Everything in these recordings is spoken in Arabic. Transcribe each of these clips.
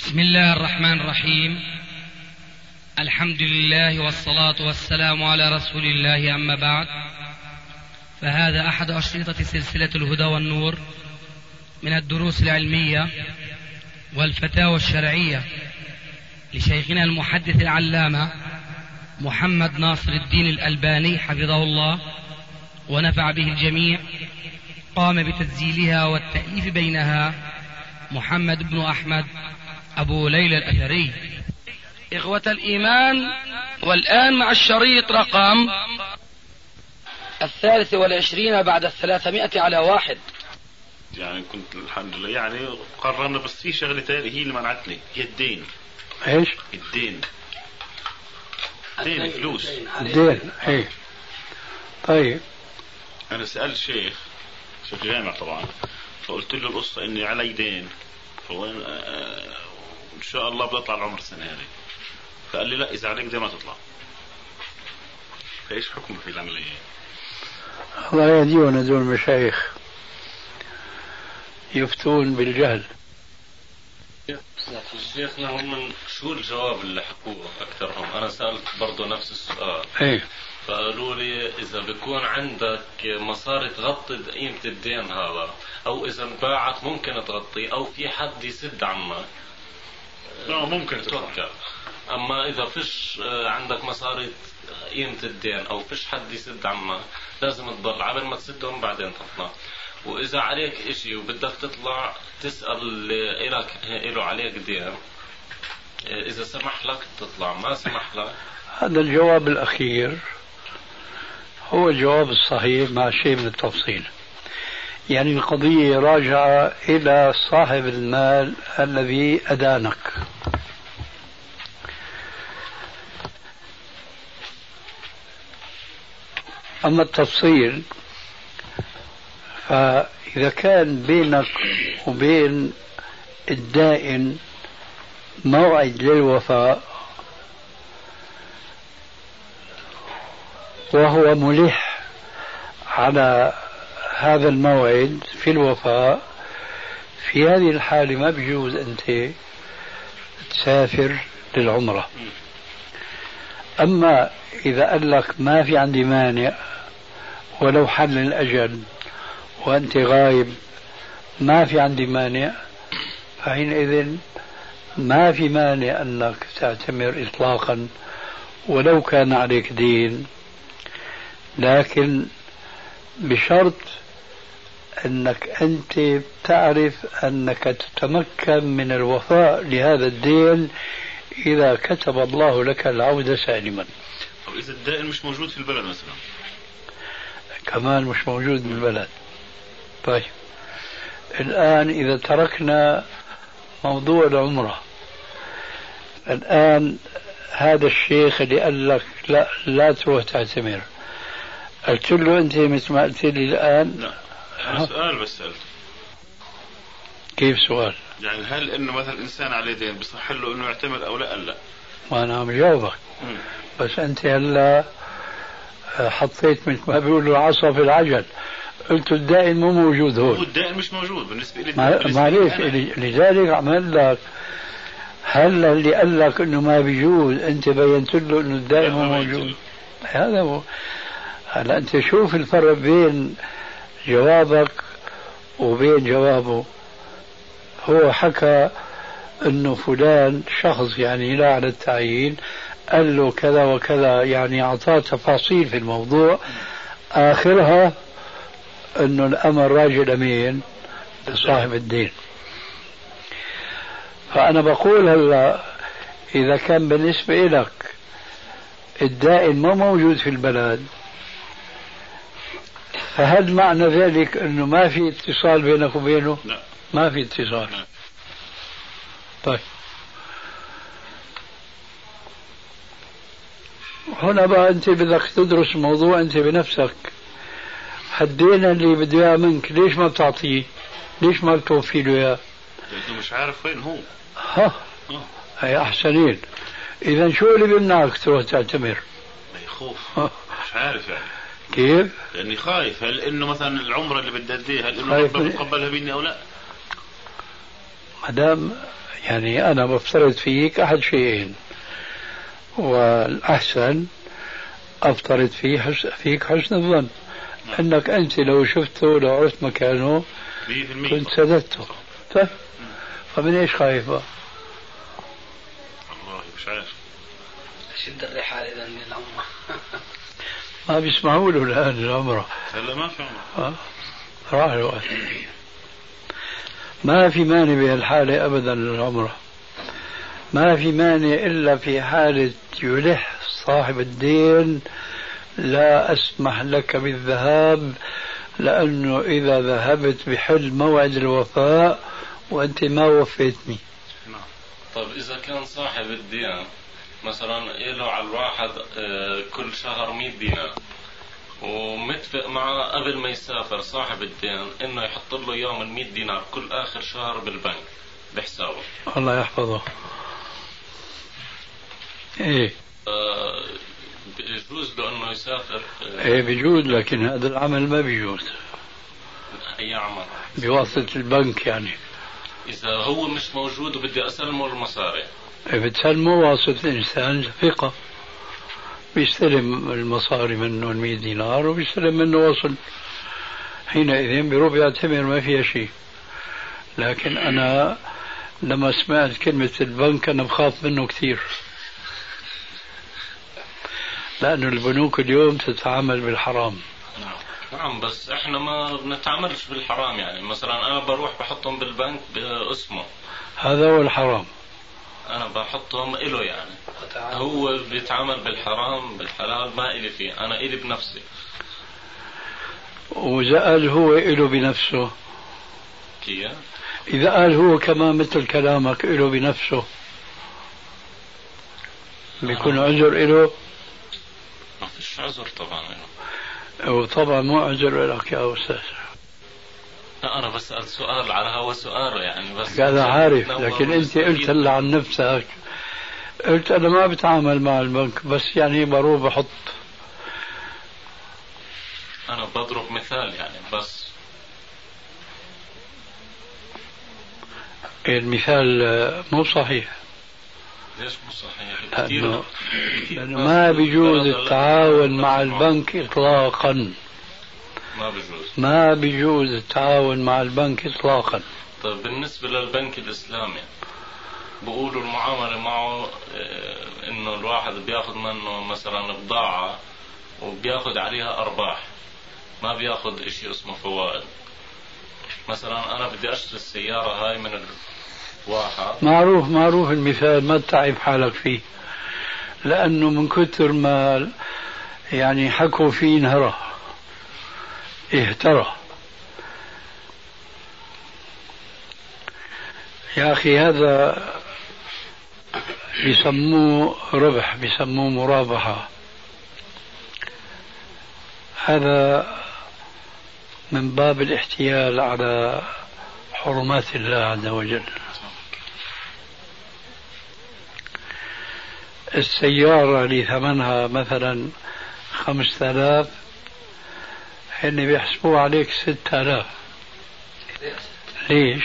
بسم الله الرحمن الرحيم. الحمد لله والصلاة والسلام على رسول الله، أما بعد، فهذا أحد أشرطة سلسلة الهدى والنور من الدروس العلمية والفتاوى الشرعية لشيخنا المحدث العلامة محمد ناصر الدين الألباني حفظه الله ونفع به الجميع. قام بتسجيلها والتأليف بينها محمد بن أحمد أبو ليلى الأثري. إخوة الإيمان، والآن مع الشريط رقم 23 بعد 300 على 1. يعني كنت الحمد لله يعني قررنا، بس في شغلة تانية هي اللي منعتني، هي الدين. ايش؟ الدين فلوس الدين. ايه طيب، انا سألت شيخ جامع طبعا، فقلت له القصة اني علي دين، فوين ان شاء الله بطلع العمر السنة هذه. فقال لي لا، اذا عليك دين ما تطلع. فايش حكم في العملية؟ الله يهدينا دول المشايخ يفتون بالجهل. شيخنا هم شو الجواب اللي حكوه أكثرهم؟ أنا سألت برضو نفس السؤال. ايه، فقالوا لي إذا بيكون عندك مصاري تغطي قيمة الدين هذا، أو إذا انباعت ممكن تغطي، أو في حد يسد عنك ممكن توكل. أما إذا فيش عندك مصاري قيمة الدين أو فيش حد يسد عنك، لازم تضل عبر ما تسدهم بعدين تطلع. وإذا عليك إشي وبدك تطلع تسأل إله عليك دين، إذا سمح لك تطلع، ما سمح لك. هذا الجواب الأخير هو الجواب الصحيح مع شيء من التفصيل. يعني القضية راجعة إلى صاحب المال الذي أدانك. أما التفصيل، فإذا كان بينك وبين الدائن موعد للوفاء وهو ملح على هذا الموعد في الوفاء، في هذه الحالة ما بيجوز أنت تسافر للعمرة. أما إذا قال لك ما في عندي مانع ولو حل الأجل وأنت غايب، ما في عندي مانع، فحينئذ ما في مانع أنك تعتمر إطلاقا ولو كان عليك دين، لكن بشرط أنك أنت تعرف أنك تتمكن من الوفاء لهذا الدين إذا كتب الله لك العودة سالما. طب إذا الدائن مش موجود في البلد مثلا؟ كمان مش موجود بالبلد. طيب، الآن إذا تركنا موضوع العمرة، الآن هذا الشيخ اللي قال لك لا تروح تعتمر، قلت له أنت مثل ما قلت لي الآن؟ لا، أنا سؤال بس سألته. كيف سؤال؟ يعني هل إنه مثلا إنسان عليه دين بصح له إنه يعتمر أو لا؟ لا، ما أنا عم جاوبك. بس أنت هلا حطيت مثل ما بيقولوا العصا في العجل، قلت الدائن مو موجود هون. هو الدائن مش موجود بالنسبة لي. معليش، لذلك عمل لك هل اللي قال لك انه ما بيجوز انت بينت له انه الدائم مو موجود. هذا هو. هلا انت شوف الفرق بين جوابك وبين جوابه. هو حكى انه فلان شخص، يعني لا على التعيين، قال له كذا وكذا، يعني اعطاه تفاصيل في الموضوع، اخرها انه الامر راجع امين لصاحب الدين. فانا بقول هلا اذا كان بالنسبه لك الدائن ما موجود في البلد، فهل معنى ذلك انه ما في اتصال بينك وبينه؟ لا، ما في اتصال. لا. طيب، هنا بقى انت بدك تدرس الموضوع انت بنفسك. هدينا اللي بده اياه منك، ليش ما بتعطيه؟ ليش ما بتوفي له اياه؟ لأنه مش عارف وين هو. هي احسنين. اذا شو اللي بيمنعك تروح تعتمر؟ خوف. مش عارف يعني كيف؟ لاني خايف، هل انه مثلا العمره اللي بدي اديها هل انه ربنا بيتقبلها مني او لا؟ ما دام يعني أنا بفترض فيك أحد شيئين، والأحسن أفترض فيك حسن الظن أنك أنت لو شفته لو عرفت مكانه كنت سددته. طيب فمن إيش خايف بقى؟ والله مش عارف. شد الرحال إذا من العمرة. ما بيسمعوا له الآن العمرة. هلا ما في عمرة. راح الوقت. ما في مانع بهالحالة أبدا للعمرة. ما في مانع إلا في حالة يلح صاحب الدين لا أسمح لك بالذهاب، لأنه إذا ذهبت بحل موعد الوفاء وأنت ما وفيتني. طيب إذا كان صاحب الدين مثلا له على الواحد كل شهر 100 دينار ومتفق معه قبل ما يسافر صاحب الدين إنه يحط له يوم 100 دينار كل آخر شهر بالبنك بحسابه، الله يحفظه. إيه بيجوز له إنه يسافر؟ إيه بيجوز، لكن هذا العمل ما بيجوز. أي عمل؟ بواسطة البنك يعني. إذا هو مش موجود وبدي أسلمه المصاري، بتسلمه واسطة إنسان ثقة، بيستلم المصاري منه 100 دينار وبيستلم منه وصل، حينئذ بيروح بيعتبر ما فيها شيء. لكن أنا لما سمعت كلمة البنك أنا بخاف منه كثير، لأنه البنوك اليوم تتعامل بالحرام. نعم بس احنا ما بنتعاملش بالحرام، يعني مثلا انا بروح بحطهم بالبنك باسمه، هذا هو الحرام. انا بحطهم إله يعني هو بيتعامل بالحرام بالحلال ما إلي فيه، انا إلي بنفسي. وإذا قال هو إله بنفسه كيف؟ إذا قال هو كمان مثل كلامك إله بنفسه بيكون عذر إله؟ ما فيش عذر طبعا إله. وطبعا مو عذر لك يا أستاذ. لا أنا بسأل سؤال على هو سؤال يعني بس. هذا عارف، لكن أنت قلت هلا عن نفسك، قلت أنا ما بتعامل مع البنك بس يعني بروح بحط. أنا بضرب مثال يعني بس. المثال مو صحيح. ليش مو صحيح؟ لأنه ما بيجوز التعاون مع البنك إطلاقا. ما بيجوز التعاون مع البنك إطلاقا. طيب بالنسبة للبنك الإسلامي بقولوا المعاملة معه إنه الواحد بياخد منه مثلا بضاعة وبياخد عليها أرباح، ما بياخد إشي اسمه فوائد. مثلا أنا بدي أشتري السيارة هاي من الواحد. معروف المثال، ما تتعب حالك فيه، لأنه من كتر ما يعني حكوا فيه اهترى. يا أخي هذا بيسموه ربح، بيسموه مرابحة. هذا من باب الاحتيال على حرمات الله عز وجل. السيارة اللي ثمنها مثلا 5000 هن بيحسبوا عليك 6000. ليش؟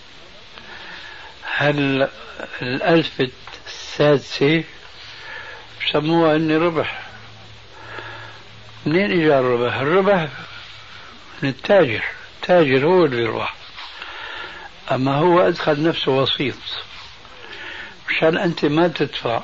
هل 1000 السادسة بسموها اني ربح؟ منين اجى الربح؟ الربح من التاجر، التاجر هو اللي بيربح، اما هو ادخل نفسه وسيط مشان انت ما تدفع.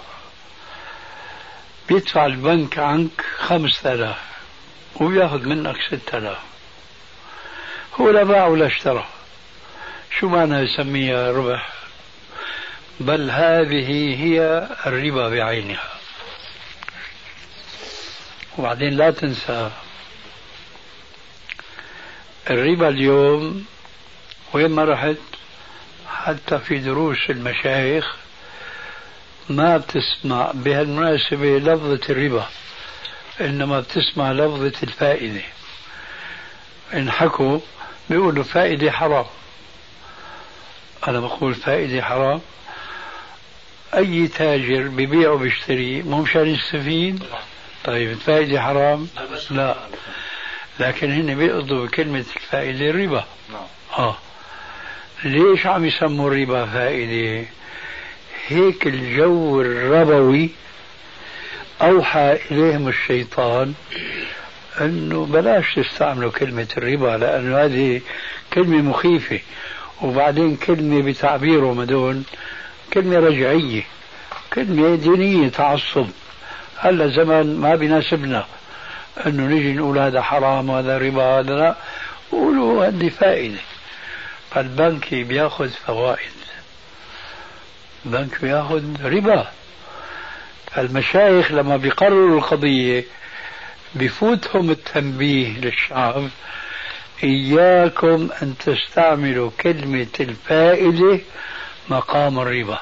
بيدفع البنك عنك 5000 وبياخذ منك 6000. هو لا باع ولا اشترى، شو معنى يسميها ربح؟ بل هذه هي الربا بعينها. وبعدين لا تنسى الربا اليوم وين ما رحت، حتى في دروس المشايخ ما بتسمع بهالمناسبة لفظة الربا، إنما بتسمع لفظة الفائدة. إن حكوا بيقولوا فائدة حرام، أنا بقول فائدة حرام. أي تاجر ببيع وبيشتري مو مشان يستفيد؟ طيب الفائدة حرام؟ لا، لكن هن بيقضوا بكلمة الفائدة الربا. ليش عم يسموا الربا فائدة؟ هيك الجو الربوي أوحى إليهم الشيطان أنه بلاش تستعملوا كلمة الربا، لأنه هذه كلمة مخيفة، وبعدين كلمة بتعبيرهم هذول كلمة رجعية، كلمة دينية تعصب. هلا زمن ما بيناسبنا أنه نجي نقول هذا حرام وهذا ربا هذا لا، قولوا هذه فائدة. فالبنك بياخذ فوائد، البنك بياخذ ربا. المشايخ لما بيقرروا القضية بفوتهم التنبيه للشعب: إياكم أن تستعملوا كلمة الفائدة مقام الربا،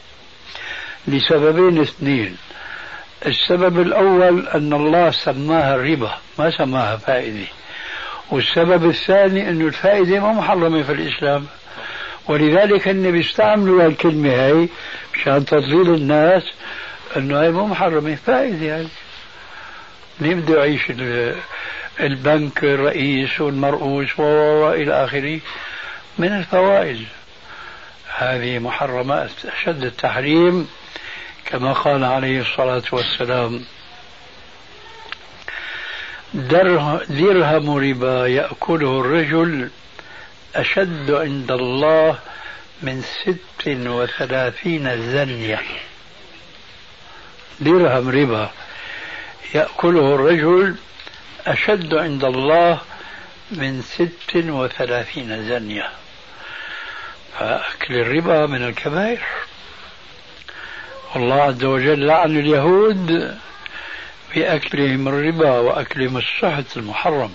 لسببين اثنين. السبب الأول أن الله سماها الربا ما سماها فائدة، والسبب الثاني أن الفائدة ما محرمة في الإسلام، ولذلك أن بيستعملوا الكلمة هاي مشان تضليل الناس أنه هاي مو محرمة، فائدة هاي. مين بده يعيش البنك الرئيس والمرؤوس وإلى آخره من الفوائد؟ هذه محرمات أشد التحريم، كما قال عليه الصلاة والسلام: درهم ربا يأكله الرجل أشد عند الله من 36 زنية. درهم ربا يأكله الرجل أشد عند الله من 36 زنية. فأكل الربا من الكبائر. والله عز وجل لعن اليهود بأكلهم الربا وأكلهم السحت المحرم.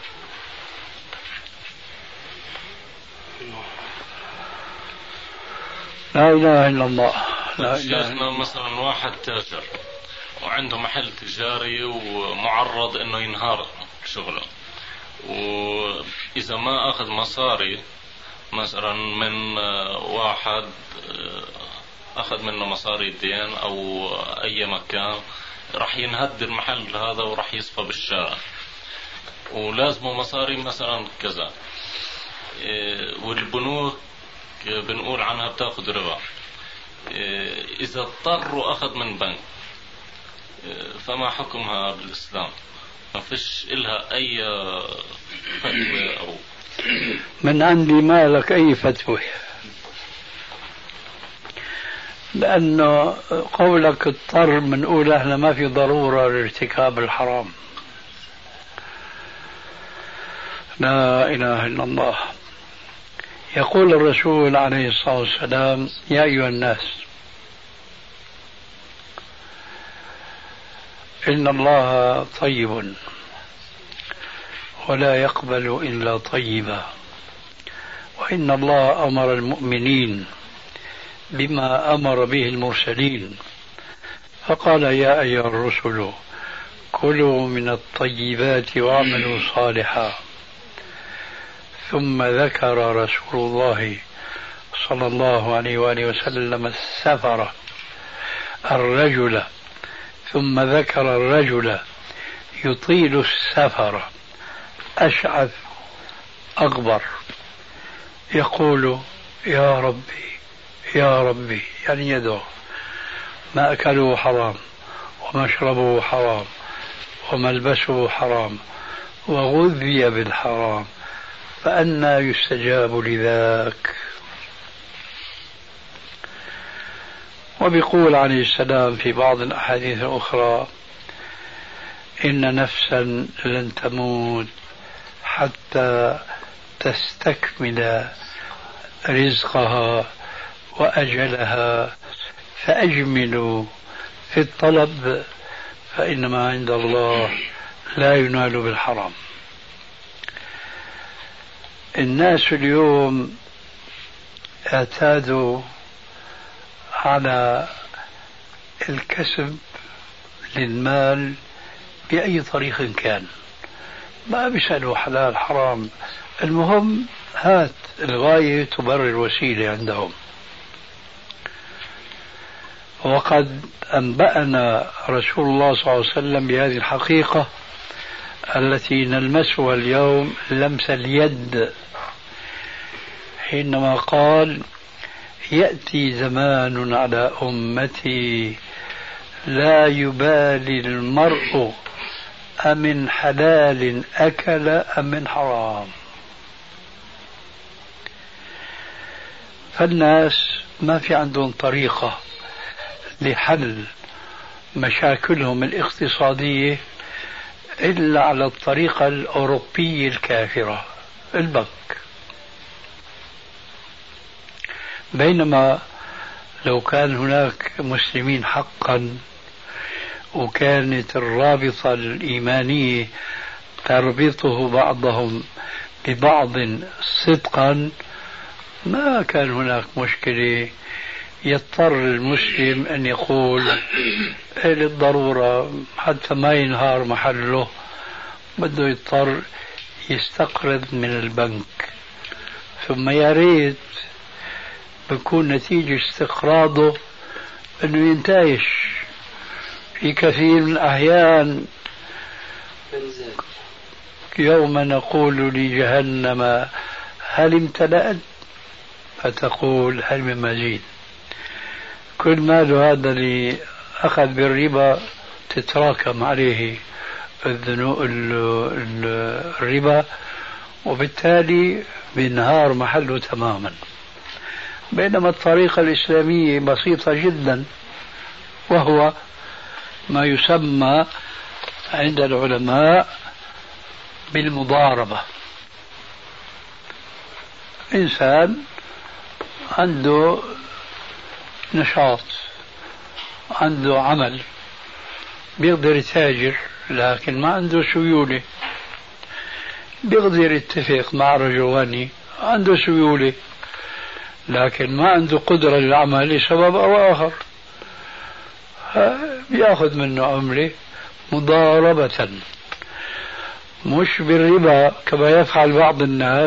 لا إله إلا الله. شيخنا مثلا واحد تاجر وعنده محل تجاري ومعرض انه ينهار شغله، واذا ما اخذ مصاري مثلا من واحد اخذ منه مصاري الدين او اي مكان، راح ينهد المحل هذا وراح يصفى بالشارع ولازمه مصاري مثلا كذا، والبنوك بنقول عنها بتاخذ ربا. اذا اضطروا اخذ من بنك فما حكمها بالإسلام؟ ما فيش إلها أي فتوى أو من عندي ما لك أي فتوى، لأنه قولك اضطر بنقول احنا ما في ضرورة لارتكاب الحرام. لا إله إلا الله. يقول الرسول عليه الصلاة والسلام: يا أيها الناس إن الله طيب ولا يقبل إلا طيبا، وإن الله أمر المؤمنين بما أمر به المرسلين، فقال: يا أيها الرسل كلوا من الطيبات واعملوا صالحا. ثم ذكر رسول الله صلى الله عليه وآله وسلم السفر الرجل، ثم ذكر الرجل يطيل السفر أشعث أغبر يقول: يا ربي يا ربي، يعني يدعو. ما أكله حرام ومشربه حرام وملبسه حرام وغذي بالحرام، فأنى يستجاب لذاك؟ وبيقول عليه السلام في بعض الأحاديث الأخرى: إن نفسا لن تموت حتى تستكمل رزقها وأجلها، فأجملوا في الطلب فإنما عند الله لا ينال بالحرام. الناس اليوم اعتادوا على الكسب للمال بأي طريق كان، ما بيسألوا حلال حرام، المهم هات، الغاية تبرر الوسيلة عندهم. وقد أنبأنا رسول الله صلى الله عليه وسلم بهذه الحقيقة التي نلمسها اليوم لمس اليد، حينما قال يأتي زمان على أمتي لا يبالي المرء أمن حلال أكل أم من حرام. فالناس ما في عندهم طريقة لحل مشاكلهم الاقتصادية إلا على الطريقة الأوروبية الكافرة، البنك. بينما لو كان هناك مسلمين حقا وكانت الرابطة الإيمانية تربطه بعضهم ببعض صدقا ما كان هناك مشكلة يضطر المسلم أن يقول للضرورة حتى ما ينهار محله بده يضطر يستقرض من البنك، ثم يا ريت بكون نتيجة استقراضه أنه ينتعش. في كثير من الأحيان يوم نقول لجهنم هل امتلأت فتقول هل من مزيد. كل ماله هذا اللي أخذ بالربا تتراكم عليه الربا وبالتالي بينهار محله تماما. بينما الطريقة الإسلامية بسيطة جدا، وهو ما يسمى عند العلماء بالمضاربة. إنسان عنده نشاط، عنده عمل، بيقدر يتاجر لكن ما عنده سيولة، بيقدر يتفق مع رجل غني عنده سيولة لكن ما عنده قدرة للعمل لسبب أو آخر، بياخذ منه عملة مضاربة، مش بالربا كما يفعل بعض الناس،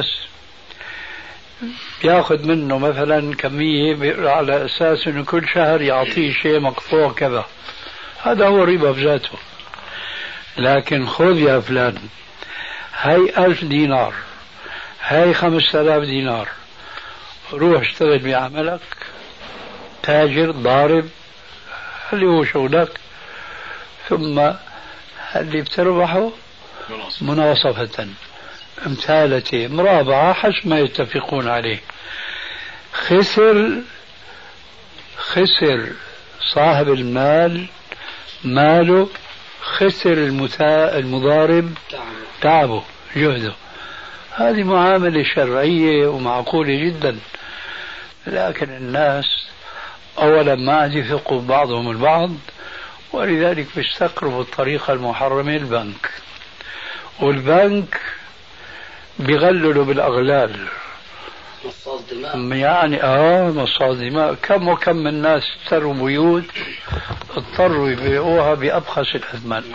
ياخذ منه مثلا كمية على أساس أنه كل شهر يعطيه شيء مقطوع كذا، هذا هو الربا بذاته. لكن خذ يا فلان هاي 1000 دينار، هاي 5000 دينار، روح اشتغل بعملك، تاجر ضارب اللي هو شغلك، ثم اللي بتربحه مناصفة امثالته مرابعة حسب ما يتفقون عليه. خسر صاحب المال ماله، خسر المضارب تعبه جهده. هذه معاملة شرعية ومعقولة جدا، لكن الناس أولا ما عاد يثقوا بعضهم البعض، ولذلك بيستقربوا الطريقة المحرمة البنك، والبنك بيغللوا بالأغلال مصاص دماء. يعني مصاص دماء. كم وكم من الناس اشتروا بيوت اضطروا يبيعوها بأبخس الأثمان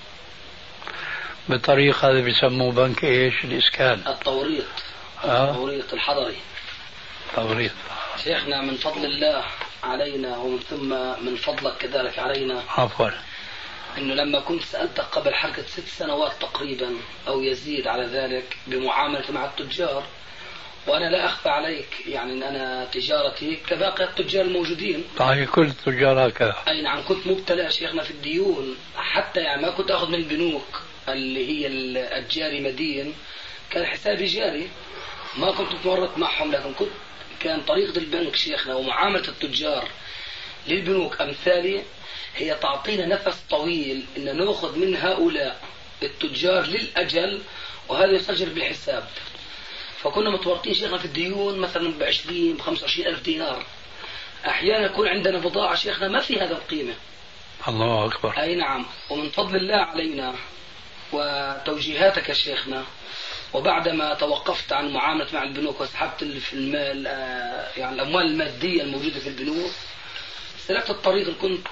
بطريقة هذا بيسموه بنك ايش الإسكان، التوريط. التوريط الحضري. توريط. شيخنا من فضل الله علينا ومن ثم من فضلك كذلك علينا، عفوا، انه لما كنت سألتك قبل حركة 6 سنوات تقريبا او يزيد على ذلك بمعاملة مع التجار، وانا لا اخفى عليك يعني ان انا تجارتي كباقي التجار الموجودين. طيب كل التجار هكذا. اي نعم، كنت مبتلى شيخنا في الديون، حتى يعني ما كنت اخذ من البنوك اللي هي الجاري مدين، كان حسابي جاري، ما كنت متورط معهم، لكن كان طريقة البنك شيخنا ومعاملة التجار للبنوك أمثالي هي تعطينا نفس طويل إن نأخذ من هؤلاء التجار للأجل، وهذا يسجل بالحساب. فكنا متورطين شيخنا في الديون مثلا ب20 ب25 ألف دينار، أحيانا يكون عندنا بضاعة شيخنا ما في هذا القيمة. الله أكبر. أي نعم، ومن فضل الله علينا وتوجيهاتك يا شيخنا، وبعدما توقفت عن معاملة مع البنوك وسحبت في المال يعني الأموال المادية الموجودة في البنوك، سلكت الطريق اللي كنت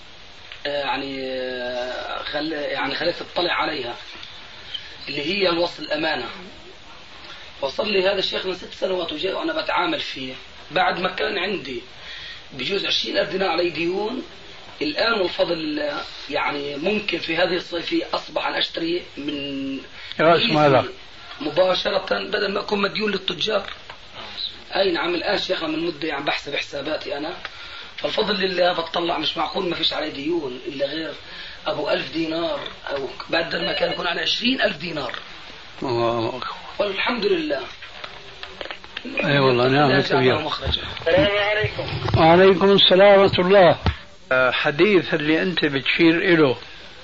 يعني خليت اطلع عليها، اللي هي الوصل الأمانة. وصل لي هذا الشيخ من 6 سنوات وجاء وأنا بتعامل فيه، بعد ما كان عندي بجوز 20,000 دينار علي ديون، الآن والفضل الله يعني ممكن في هذه الصيفية أصبح أن أشتري من رأس مالك مباشرة بدل ما أكون مديون للتجار. أي نعم. الآن شيخنا من مدة يعني بحسب حساباتي أنا، فالفضل لله بتطلع مش معقول ما فيش عليه ديون إلا غير أبو 1000 دينار، أو بعد ما كان يكون على 20,000 دينار. والحمد لله. اي والله نعم. السلام عليكم. وعليكم السلام ورحمة الله. حديث اللي أنت بتشير إله.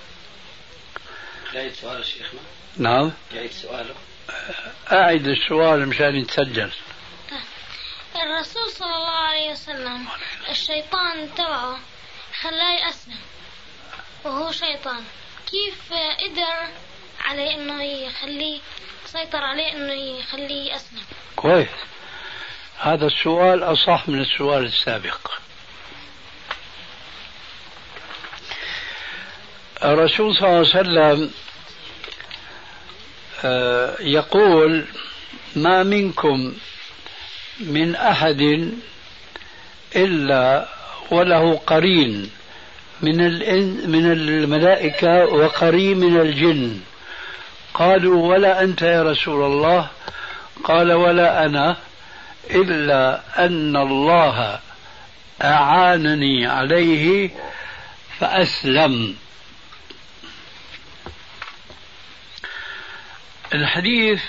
يعيد سؤال شيخنا. نعم. يعيد سؤاله. أعد السؤال مشان يتسجل. الرسول صلى الله عليه وسلم الشيطان تبعه خلاه يسلم وهو شيطان، كيف قدر عليه انه يخليه سيطر عليه انه يخليه يسلم؟ كويس، هذا السؤال أصح من السؤال السابق. الرسول صلى الله عليه وسلم يقول: ما منكم من أحد إلا وله قرين من الملائكة وقرين من الجن. قالوا: ولا أنت يا رسول الله؟ قال: ولا أنا، إلا أن الله أعانني عليه فأسلم. الحديث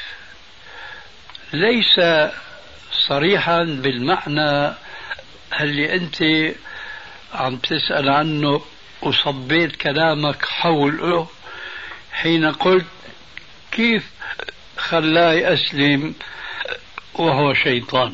ليس صريحا بالمعنى اللي أنت عم تسأل عنه وصبيت كلامك حوله حين قلت كيف خلاه يسلم وهو شيطان.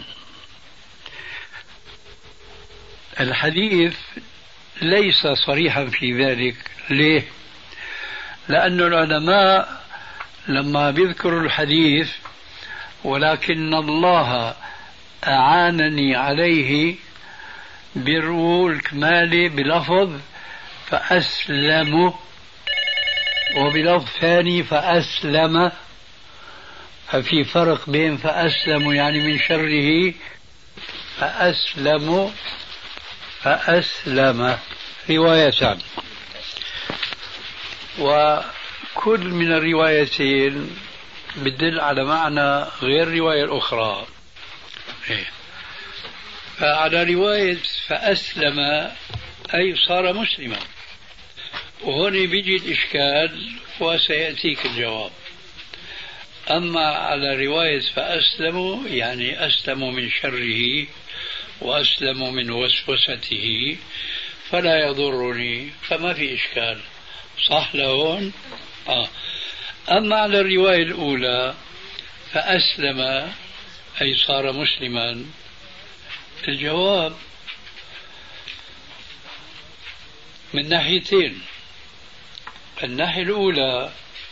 الحديث ليس صريحا في ذلك. ليه؟ لأن العلماء لما بيذكروا الحديث ولكن الله أعانني عليه بيرووا الكمالي بلفظ فأسلم، وبلفظ ثاني فأسلم. ففي فرق بين فأسلم يعني من شره، فأسلم روايتان، وكل من الروايتين بدل على معنى غير الرواية الأخرى. فعلى رواية فأسلم أي صار مسلما، وهون بيجي الإشكال وسيأتيك الجواب. أما على رواية فأسلموا يعني أسلموا من شره وأسلموا من وسوسته فلا يضرني، فما في إشكال. صح لهون؟ أما على الرواية الأولى فأسلم أي صار مسلما، الجواب من ناحيتين. الناحية الأولى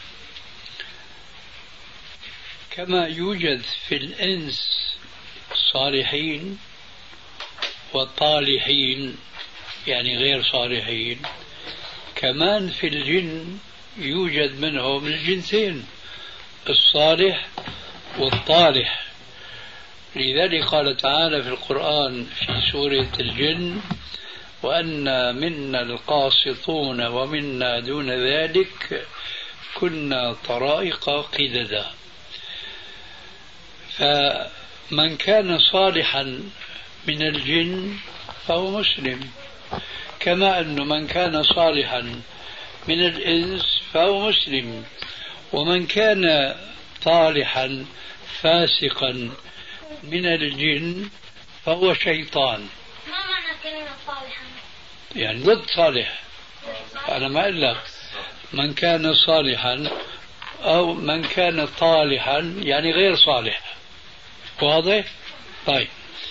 كما يوجد في الإنس صالحين وطالحين يعني غير صالحين، كمان في الجن يوجد منهم الجنسين الصالح والطالح. لذلك قال تعالى في القرآن في سورة الجن: وأنا منا القاسطون ومنا دون ذلك كنا طرائق قددا. فمن كان صالحا من الجن فهو مسلم، كما أن من كان صالحا من الإنس فهو مسلم، ومن كان طالحا فاسقا من الجن فهو شيطان. ما معنى كلمة صالحا؟ يعني ضد صالح. أنا ما أقول لك من كان صالحا أو من كان طالحا يعني غير صالح. واضح؟ طيب،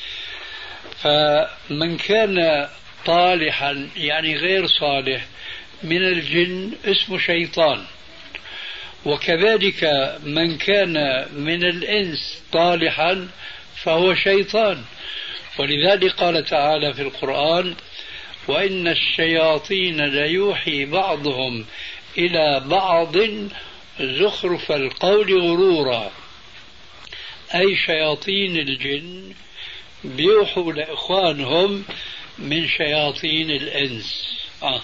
فمن كان طالحا يعني غير صالح من الجن اسمه شيطان، وكذلك من كان من الإنس طالحا فهو شيطان. ولذلك قال تعالى في القرآن: وإن الشياطين ليوحي بعضهم إلى بعض زخرف القول غرورا، أي شياطين الجن بيوحوا لإخوانهم من شياطين الإنس.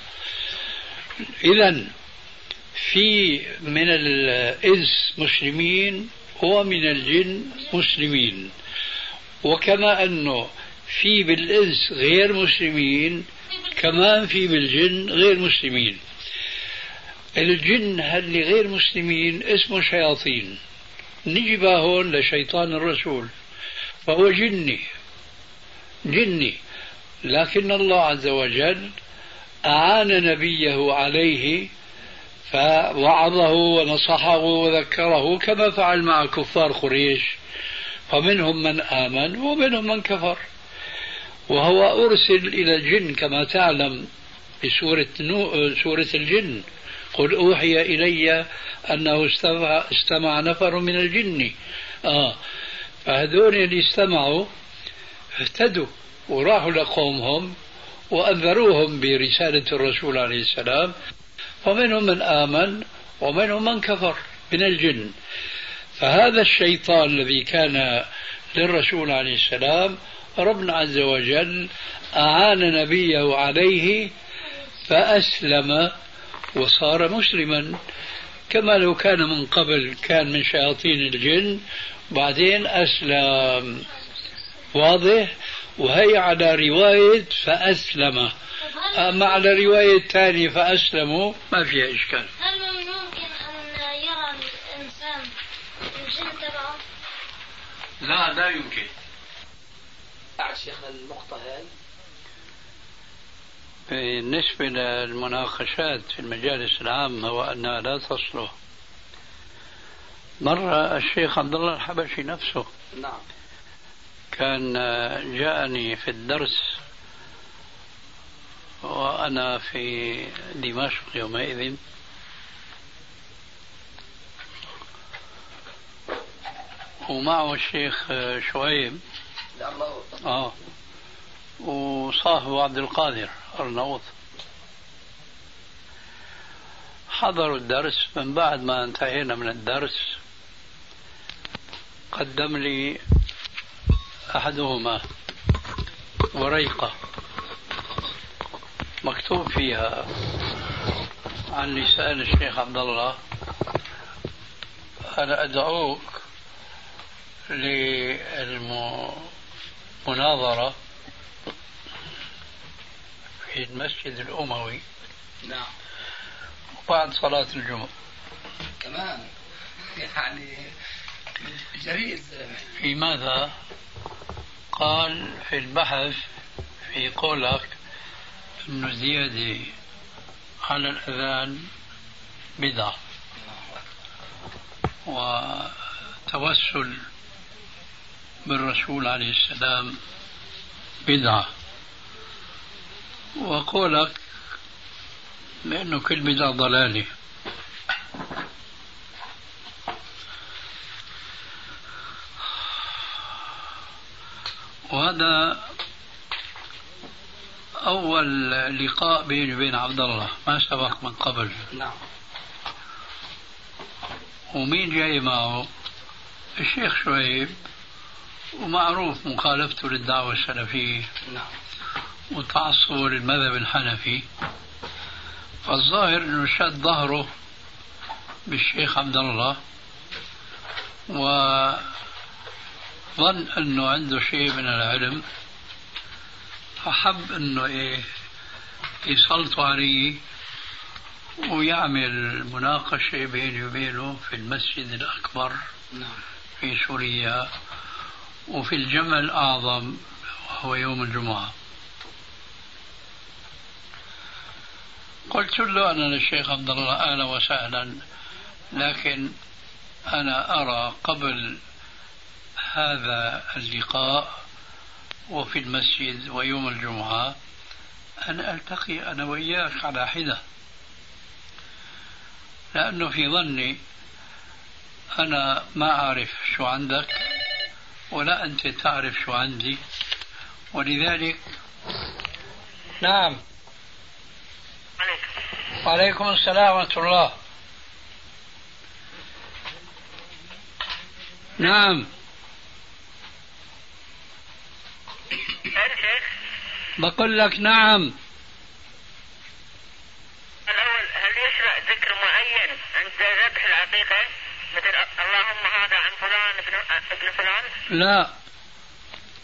إذن في من الإنس مسلمين ومن الجن مسلمين، وكما أنه في بالإنس غير مسلمين كمان في بالجن غير مسلمين. الجن اللي غير مسلمين اسمه شياطين، نجيبها هون لشيطان الرسول، فهو جني، لكن الله عز وجل أعان نبيه عليه فوعظه ونصحه وذكره كما فعل مع كفار قريش، فمنهم من آمن ومنهم من كفر. وهو أرسل إلى الجن كما تعلم في سورة الجن، قل أوحي إلي أنه استمع نفر من الجن. فهذول اللي استمعوا اهتدوا وراحوا لقومهم وأنذروهم برسالة الرسول عليه السلام، فمنهم من آمن ومنهم من كفر من الجن. فهذا الشيطان الذي كان للرسول عليه السلام ربنا عز وجل أعان نبيه عليه فأسلم وصار مسلما، كما لو كان من قبل كان من شياطين الجن بعدين أسلم. واضح؟ وهي على رواية فأسلم، أما على رواية ثانية فأسلموا ما فيها إشكال. هل ممكن أن يرى الإنسان الجن تبعه؟ لا يمكن. بعد شيخنا النقطة هاي بالنسبة للمناقشات في المجالس العامة وأنها لا تصلح، مرة الشيخ عبد الله الحبشي نفسه نعم كان جاءني في الدرس وأنا في دمشق يومئذ، ومعه الشيخ شعيب وصاحبه عبد القادر أرناؤوط. حضروا الدرس. من بعد ما انتهينا من الدرس قدم لي أحدهما وريقة مكتوب فيها عن لسان الشيخ عبد الله: أنا أدعوك للمناظرة في المسجد الأموي نعم وبعد صلاة الجمعة كمان، يعني جريء. في ماذا؟ قال في البحث في قولك أن الزيادة على الأذان بدعة وتوسل بالرسول عليه السلام بدعة، وقولك بأنه كل بدعة ضلالة. وهذا أول لقاء بيني وبين عبد الله، ما سبق من قبل. نعم. ومين جاي معه؟ الشيخ شعيب، ومعروف مخالفته للدعوة السلفية. نعم. وتعصبه للمذهب الحنفي، فالظاهر انه شد ظهره بالشيخ عبد الله وظن انه عنده شيء من العلم، فحب انه يسلط عليه ويعمل مناقشة بيني وبينه في المسجد الأكبر في سوريا وفي الجمع الأعظم وهو يوم الجمعة. قلت له أنا للشيخ عبد الله أهلا وسهلا، لكن أنا أرى قبل هذا اللقاء وفي المسجد ويوم الجمعة أن ألتقي أنا وإياك على حدة، لأنه في ظني أنا ما أعرف شو عندك ولا أنت تعرف شو عندي، ولذلك نعم. وعليكم السلام ورحمة الله. نعم. بقول لك نعم. الأول، هل يشرع ذكر معين عند ذبح العقيقة مثل اللهم هذا عن فلان ابن فلان؟ لا،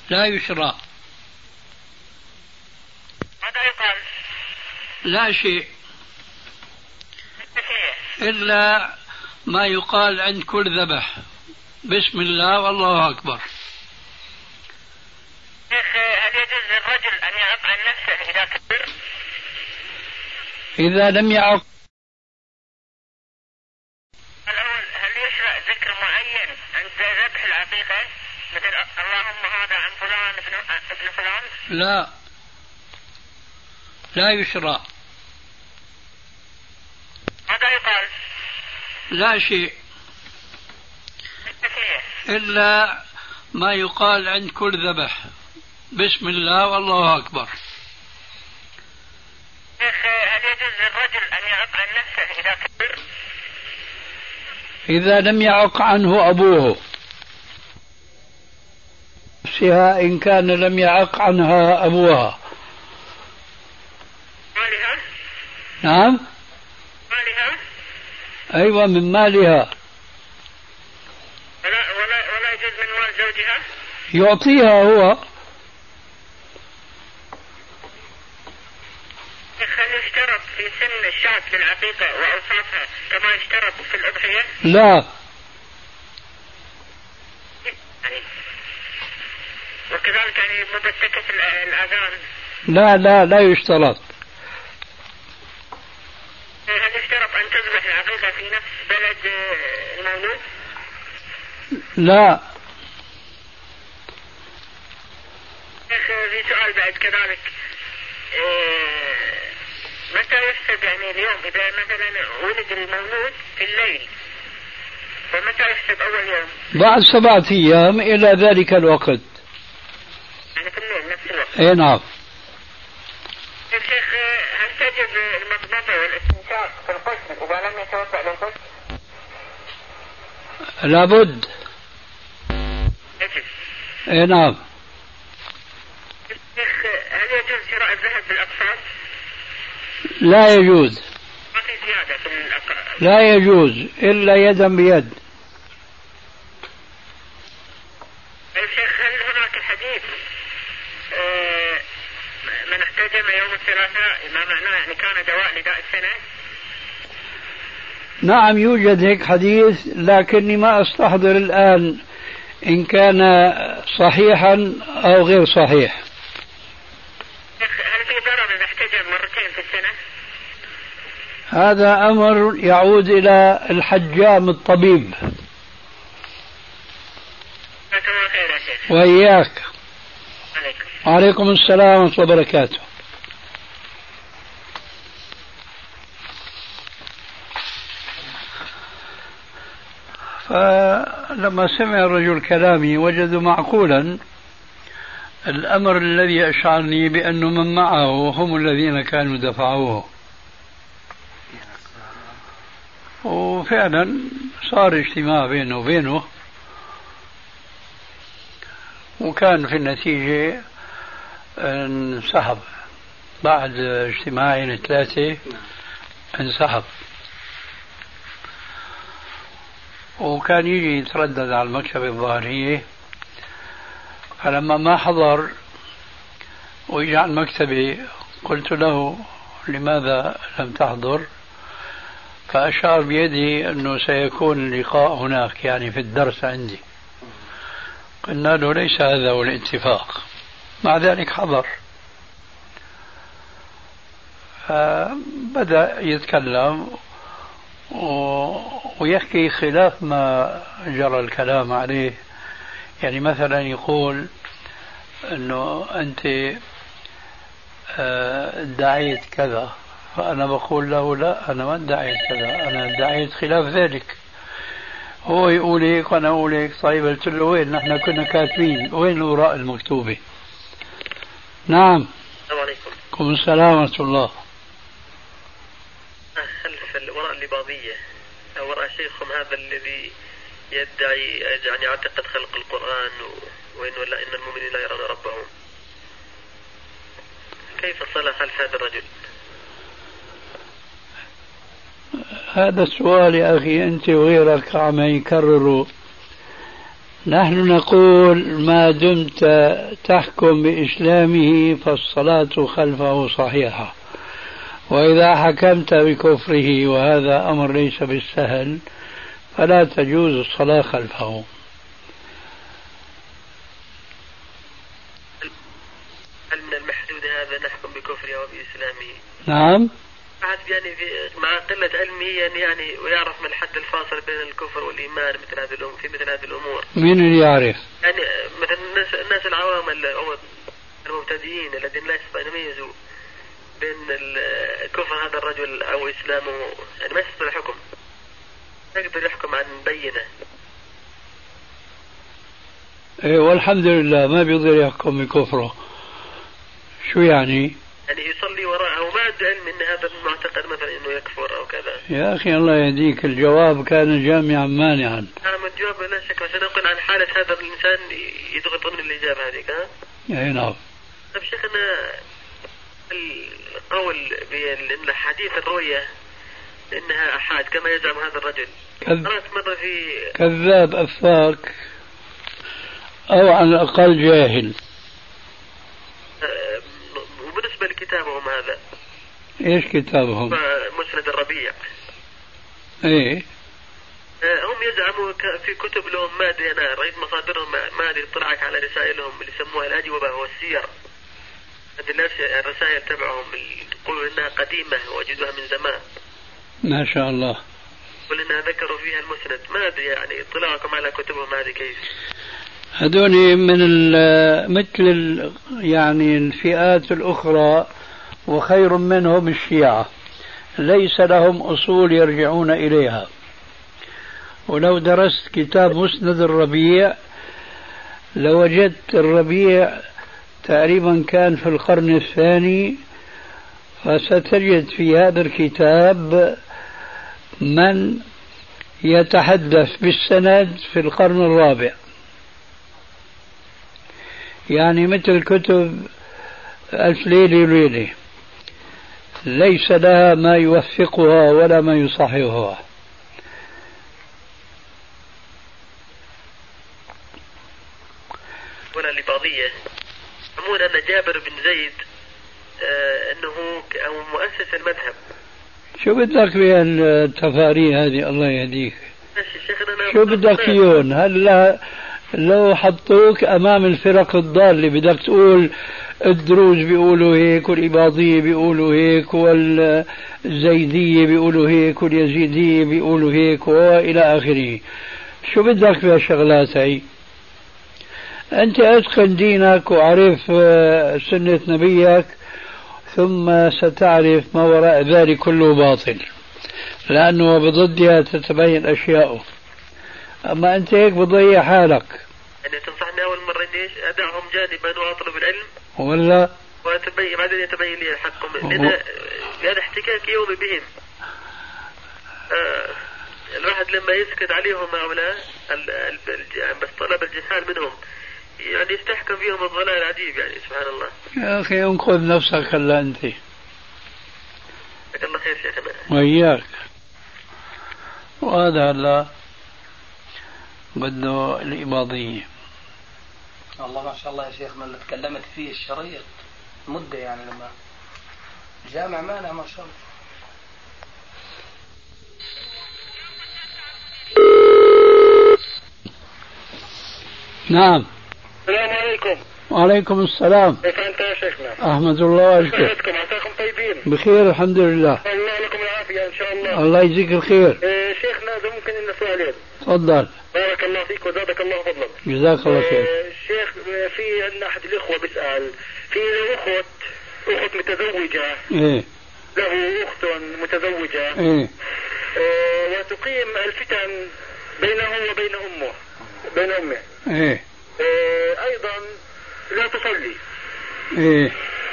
لا يشرع. ماذا يقال؟ لا شيء إلا ما يقال عند كل ذبح: بسم الله والله أكبر. شيخ، هل يجوز للرجل أن يعق عن نفسه إذا كبر؟ إذا لم يعق. الأول، هل يشرع ذكر معين عند ذبح العقيقة مثل اللهم هذا عن فلان ابن فلان؟ لا يشرع. ماذا يقال؟ لا شيء إلا ما يقال عند كل ذبح: بسم الله والله أكبر. شيخ، هل يجوز للرجل أن يعق عن نفسه إذا كبر؟ إذا لم يعق عنه أبوه، نفسها إن كان لم يعق عنها أبوها. مالها؟ نعم. مالها؟ أيوة، من مالها. ولا يجوز من مال زوجها؟ يعطيها هو. هل يشترط في سن الشاة للعقيقة وأوصافها كما يشترط في الأضحية؟ لا. وكذلك يعني مبتكة الأذان؟ لا يشترط. هل يشترط أن تذبح العقيقة في نفس بلد المولود؟ لا. في سؤال بعد كذلك، متى يحسب يعني اليوم إذا مثلا ولد المولود في الليل، فمتى يحسب أول يوم؟ بعد 7 أيام إلى ذلك الوقت. يعني في الليل نفس الوقت؟ اي نعم. الشيخ، هل تجب المضمضة والاستنشاق في الغسل إذا لم يتوضأ للغسل؟ لابد. يجب. اي نعم. الشيخ، هل يجوز شراء الذهب بالأقساط؟ لا يجوز. ما في زيادة في الأقساط؟ لا يجوز إلا يدا بيد. الشيخ، هل هناك حديث من احتجم يوم الثلاثاء ما معناه يعني كان دواء لداء السنة؟ نعم يوجد هيك حديث، لكني ما أستحضر الآن إن كان صحيحا أو غير صحيح. هل في ضرر إذا احتجم مرتين في السنة؟ هذا أمر يعود إلى الحجام الطبيب. وإياك. وعليكم السلام ورحمة الله وبركاته. فلما سمع الرجل كلامي وجد معقولا الأمر الذي أشعرني بأن من معه هم الذين كانوا دفعوه، وفعلا صار اجتماع بينه وبينه، وكان في النتيجة انسحب بعد اجتماعين 3 انسحب، وكان يجي يتردد على المكتبة الظاهرية، فلما ما حضر ويجي على المكتبة قلت له لماذا لم تحضر؟ فأشار بيده أنه سيكون اللقاء هناك يعني في الدرس عندي. قلنا له ليس هذا هو الاتفاق، مع ذلك حضر. فبدأ يتكلم ويحكي خلاف ما جرى الكلام عليه، يعني مثلا يقول أنه أنت ادعيت كذا، فأنا بقول له لا أنا ما ادعيت كذا، أنا ادعيت خلاف ذلك. هو يقول هيك وأنا أقول هيك. طيب قلت له وين نحن كنا كاتبين، وين الوراء المكتوبة؟ نعم. السلام عليكم. عليكم السلام ورحمة الله. هل في الوراء اللبابية أو وراء شيخهم هذا الذي يدعي يعني يعتقد خلق القرآن وإن ولا إن المؤمنين لا يرون ربهم، كيف صلى خلف هذا الرجل؟ هذا السؤال يا أخي أنت وغيرك عم يكرروا نحن نقول ما دمت تحكم بإسلامه فالصلاة خلفه صحيحة، وإذا حكمت بكفره وهذا أمر ليس بالسهل فلا تجوز الصلاة خلفه. هل من المحدود هذا نحكم بكفره وبإسلامه؟ نعم. يعني مع قلة علمه يعني ويعرف ما الحد الفاصل بين الكفر والإيمان في مثل هذه الأمور. مين اللي يعرف؟ يعني مثلا الناس العوام أو المبتدئين الذين لا يستطيعون يميزوا بين الكفر هذا الرجل أو إسلامه، يعني ما يستطيع الحكم، ما يقدر يحكم عن بينة. إيه والحمد لله ما بيقدر يحكم بكفره. شو يعني؟ يعني يصلي وراءه وما عنده علم ان هذا المعتقد مثلا انه يكفر او كذا. يا اخي الله يهديك، الجواب كان جامعا مانعا. نعم الجواب لا شك، عشان نقول عن حالة هذا الانسان يضغط ضمن الاجابة هذيك. اي نعم. طيب شيخنا، القول بان حديث الرؤية انها احاد كما يزعم هذا الرجل، قرأت مرة في كذاب افاك او على الاقل جاهل. وبالنسبة لكتابهم هذا، ايش كتابهم؟ مسند الربيع. ايه هم يزعموا في كتب لهم، ما ادري انا رأيت مصادرهم، ما ادري اطلعك على رسائلهم اللي يسموها الاجوبة والسير. هذه الرسائل تبعهم يقولوا انها قديمة وجدوها من زمان. ما شاء الله. ولانها ذكروا فيها المسند، ما ادري يعني اطلاعكم على كتبهم هذه كيف؟ هذول من مثل يعني الفئات الأخرى، وخير منهم الشيعة، ليس لهم أصول يرجعون إليها. ولو درست كتاب مسند الربيع لوجدت الربيع تقريبا كان في القرن الثاني، فستجد في هذا الكتاب من يتحدث بالسند في القرن الرابع، يعني مثل كتب ألف ليلة وليلة ليس لها ما يوثقها ولا ما يصححها. ولا الإباضية يقولون أن جابر بن زيد أنه أو مؤسس المذهب. شو بدك بالتفاريح هذه الله يهديك؟ شو بدك فيهم؟ هلا لو حطوك أمام الفرق الضالة بدك تقول الدروز بيقولوا هيك، والإباضية بيقولوا هيك، والزيدية بيقولوا هيك، واليزيدية بيقولوا هيك، وإلى آخره. شو بدك في الشغلات هاي؟ أنت أتقن دينك وعرف سنة نبيك، ثم ستعرف ما وراء ذلك كله باطل، لأنه بضدها تتبين أشياء. أما أنت هيك بتضيع حالك. يعني تنصحني أول مرة إيش أدعهم جانبا وأطلب العلم ولا وأتبين بعدين يتبين لي الحق، لأن احتكاك يومي بهم. الواحد لما يسكت عليهم هؤلاء بس طلب الجهال منهم يعني يستحكم فيهم الضلال عجيب، يعني سبحان الله. يا أخي انقذ نفسك هلا أنت. جزاك الله خير شيخنا. وإياك. وهذا هلا بده الإباضية. الله ما شاء الله يا شيخنا اللي تكلمت فيه الشريط مدة، يعني لما جامع مانع ما شاء الله. نعم. السلام عليكم. وعليكم السلام. كيف أنت يا شيخنا؟ أحمد الله وأشكرك. عساكم طيبين؟ بخير الحمد لله. الله لكم العافية إن شاء الله. الله يجزيك الخير. شيخنا إذا ممكن لنا سؤالين. تفضل. بارك الله فيك وزادك الله فضلا. جزاك الله خير. شيخ، في عندنا أحد الإخوة بيسأل، في له أخت متزوجة. إيه. له أخت متزوجة. إيه. وتقيم الفتن بينه وبين أمه. إيه. أيضا لا تصلي. إيه.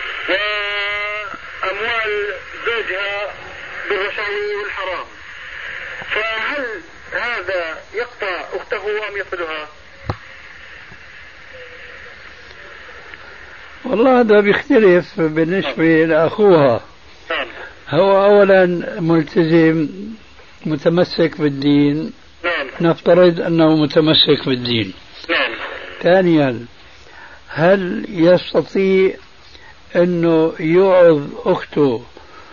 وأموال زوجها بالرشاوي والحرام، فهل هذا يقطع أخته أم يصلها؟ والله هذا بيختلف بالنسبة لأخوها. نعم. هو أولا ملتزم متمسك بالدين. نعم. نفترض أنه متمسك بالدين. ثانيا، هل يستطيع أنه يوعظ أخته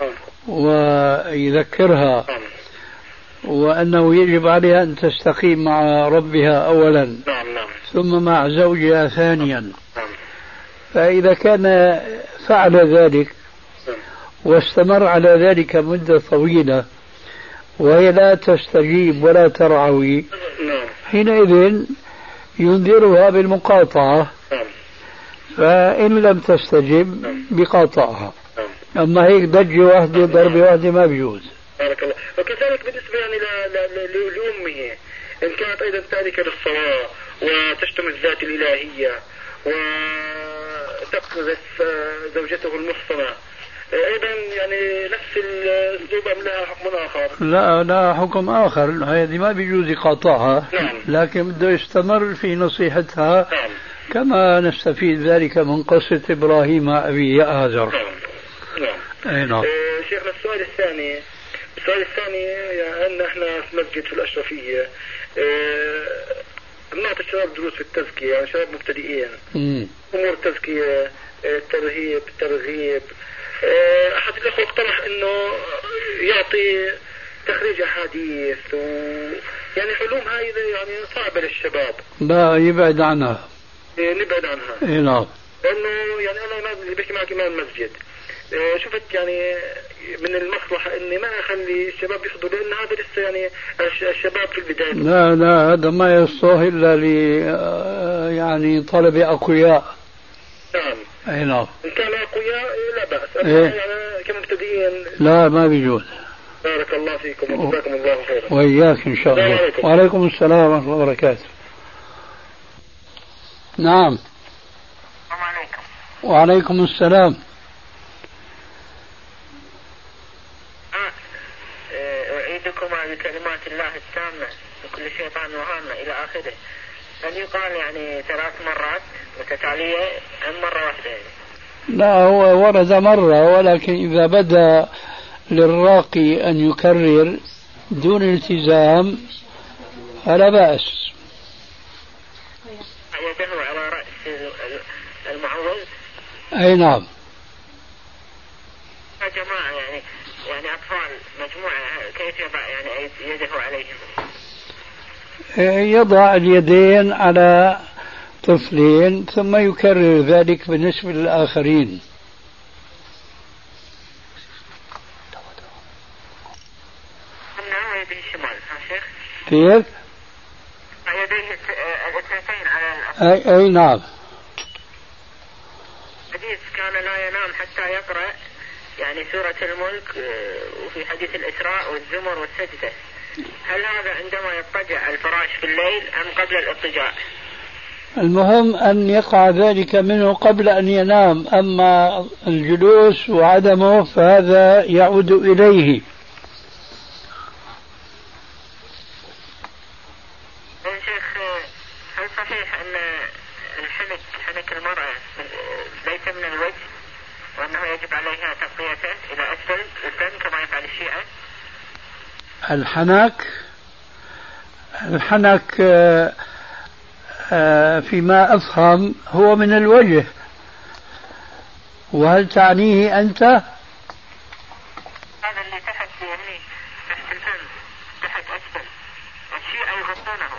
ويذكرها وأنه يجب عليها أن تستقيم مع ربها أولا ثم مع زوجها ثانيا؟ فإذا كان فعل ذلك واستمر على ذلك مدة طويلة وهي لا تستجيب ولا ترعوي، حينئذ ينذرها بالمقاطعة، فإن لم تستجب بقاطعها. أما هيك ضجة واحدة ضربة واحدة ما بيجوز. بارك الله. وكذلك بالنسبة يعني لأمه، إن كانت أيضا تاركة للصلاة وتشتم الذات الإلهية وتقذف زوجته المحصنة، أيضا يعني نفس الأسلوب أم لها حكم آخر؟ لا حكم آخر، هذه ما بيجوز يقاطعها. لكن بده يستمر في نصيحتها. كما نستفيد ذلك من قصة إبراهيم أبي آزر. نعم. شيخنا السؤال الثاني يعني احنا في مسجد في الأشرفية بنعطي الشباب دروس في التزكية، يعني شباب مبتدئين أمور التزكية، ترغيب. أحد الأخوة اقترح إنه يعطي تخريج أحاديث يعني علوم هاي يعني صعبة للشباب. لا يبعد عنها. نبعد عنها. نعم. لأنه يعني أنا اللي بحكي معك إمام المسجد، شفت يعني من المصلحة إني ما أخلي الشباب يحضروا، لأن هذا لسه يعني الشباب في البداية. لا هذا ما يصلح إلا يعني طلبة أقوياء. نعم. نعم. إن كانوا أقوياء لا بأس، يعني كمبتدئين لا ما بيجوز. بارك الله فيكم وجزاكم الله خيرا. وإياك إن شاء الله. وعليكم السلام ورحمة الله وبركاته. نعم. وعليكم السلام. أعيدكم بكلمات الله التامة لكل شيطان وهامة إلى آخره. هل يقال يعني 3 مرات متتالية أم مرة واحدة؟ لا هو ورد مرة، ولكن إذا بدا للراقي أن يكرر دون التزام فلا بأس. يده على رأس المعوذ. أي نعم. يا جماعة يعني أطفال مجموعة كيف يضع يعني يده عليهم؟ يضع اليدين على طفلين ثم يكرر ذلك بالنسبة للآخرين. أمنع يده الشمال شيخ؟ كيف؟ يديه الاثنتين على أي نعم. حديث كان لا ينام حتى يقرأ يعني سورة الملك، وفي حديث الإسراء والزمر والسجدة. هل هذا عندما يضطجع على الفراش في الليل أم قبل الاضطجاع؟ المهم أن يقع ذلك منه قبل أن ينام، أما الجلوس وعدمه فهذا يعود إليه. شيخ، هل صحيح أن حنك المرأة ليس من الوجه وأنه يجب عليها تغطيته إلى أسفل الفم كما يفعل الشيعة؟ الحنك فيما أفهم هو من الوجه. وهل تعنيه أنت؟ هذا اللي تحت يعني تحت الفم تحت أسفل الشيعة يغطونه.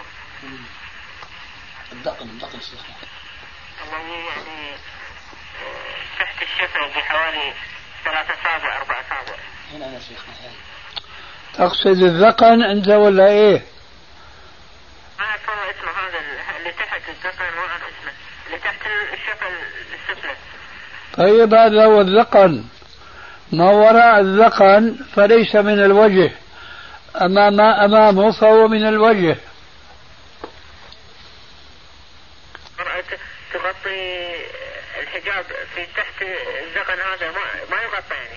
الدقن شيخنا الذي يعني تحت الشفة بحوالي 3 أصابع 4 أصابع. هنا أنا شيخنا. تقصد الذقن أنت ولا إيه؟ ما أعرف اسمه هذا اللي تحت الذقن، ما أعرف اسمه اللي تحت الشفة السفلى. طيب هذا هو الذقن. ما وراء الذقن فليس من الوجه، أما ما أمامه فهو من الوجه. تغطي الحجاب في تحت الذقن هذا ما يغطى يعني.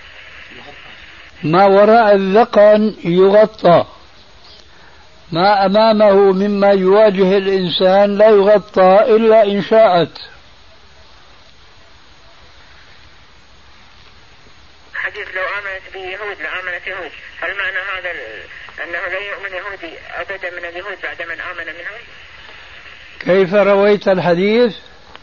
ما وراء الذقن يغطى، ما أمامه مما يواجه الإنسان لا يغطى إلا إن شاءت. حديث لو آمنت بيهود لآمنت يهود، هل معنى هذا أنه لا يؤمن يهودي أبدا من اليهود بعد من آمن منهم؟ كيف رويت الحديث؟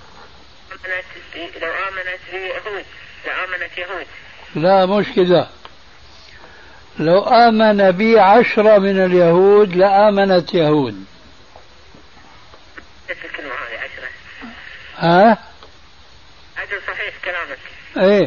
لو آمنت يهود لآمنت يهود. لا مش كذا. لو آمن بي 10 من اليهود لآمنت يهود. نفس الكلمة هذه 10. ها؟ أجل صحيح كلامك. ايه.